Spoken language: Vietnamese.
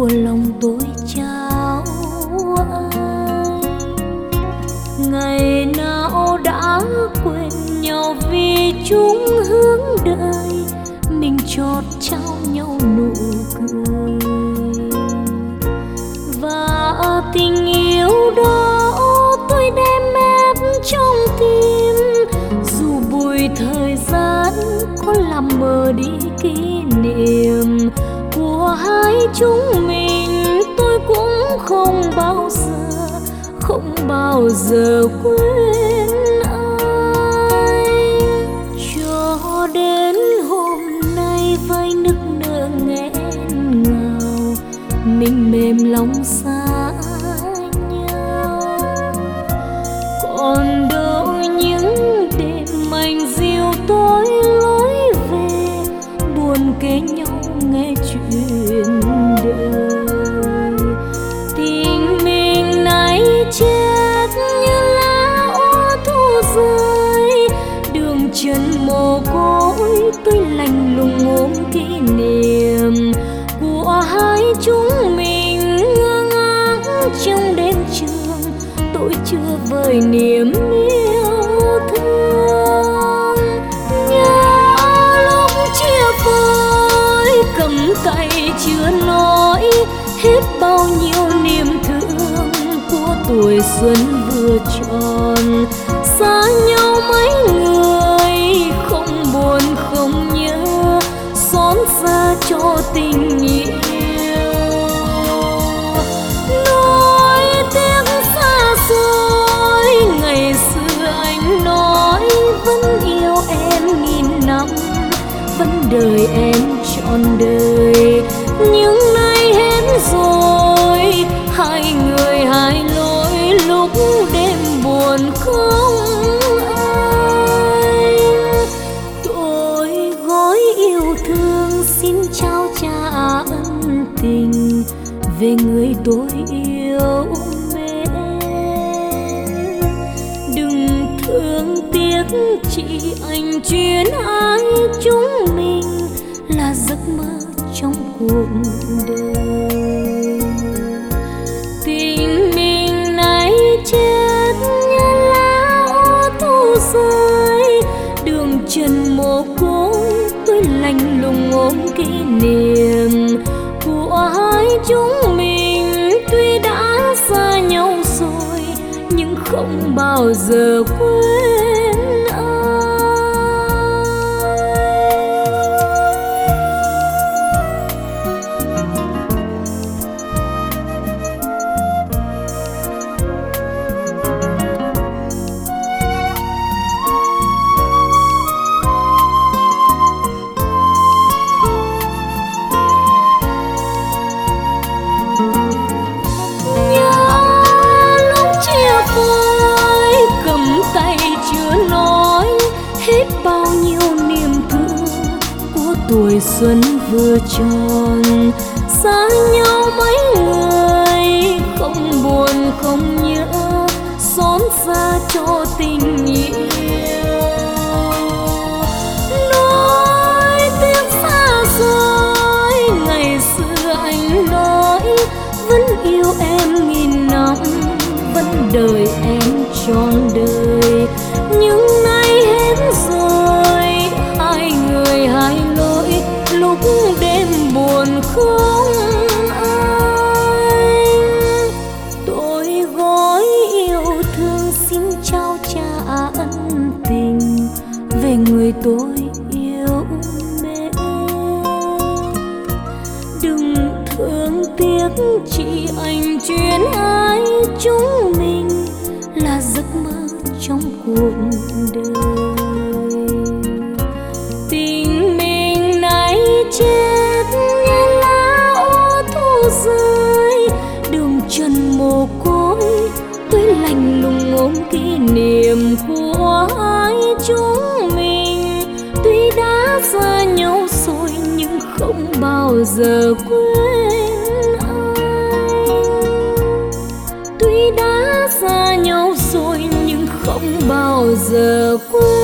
lòng tôi trao anh. Ngày nào đã quên nhau vì chung hướng đời, mình chót trao nhau nụ cười. Và tình yêu đó tôi đem ép trong tim, dù bụi thời gian có làm mờ đi kỷ niệm của hai chúng mình. Tôi cũng không bao giờ quên anh. Cho đến hôm nay với nức nở nghẹn ngào, mình mềm lòng xa nhau. Còn đâu những đêm anh dìu tôi lối về, buồn kể nhau nghe chuyện đời. Tình mình nay chết như lá úa thu rơi, đường chân mồ côi tôi lạnh lùng ôm kỷ niệm của hai chúng mình. Ngơ ngác trong đêm trường, tôi chưa vơi niềm yêu thương. Nhớ lúc chia phôi cầm tay chưa nói hết bao nhiêu niềm thương của tuổi xuân vừa tròn. Xa nhau mấy người không buồn không nhớ, xót xa cho tình yêu. Nỗi tiếc xa xôi ngày xưa anh nói vẫn yêu em nghìn năm, vẫn đợi em trọn đời. Nhưng nay hết rồi, hai người hai lối, lúc đêm buồn không anh. Tôi gói yêu thương xin trao trả ân tình về người tôi yêu mến. Đừng thương tiếc chị anh, chuyện hai chúng mình là giấc mơ trong cuộc đời. Tình mình nay chết như lá úa thu rơi, đường trần mồ côi tôi lạnh lùng ôm kỷ niệm của hai chúng mình. Tuy đã xa nhau rồi nhưng không bao giờ quên anh. Bao nhiêu niềm thương của tuổi xuân vừa tròn. Xa nhau mấy người không buồn không nhớ, xót xa cho tình yêu. Nỗi tiếc xa xôi ngày xưa anh nói vẫn yêu em nghìn năm, vẫn đợi em trọn đời. Nhưng nay hết rồi, hai người hai lối, lúc đêm buồn không anh. Tôi gói yêu thương xin trao trả ân tình về người tôi yêu mến. Đừng thương tiếc chị anh, chuyện hai chúng mình là giấc mơ trong cuộc đời. Tình mình nay chết như lá úa thu rơi, đường trần mồ côi tôi lạnh lùng ôm kỷ niệm của hai chúng mình. Tuy đã xa nhau rồi nhưng không bao giờ quên anh. Tuy đã xa nhau rồi nhưng không bao giờ quên.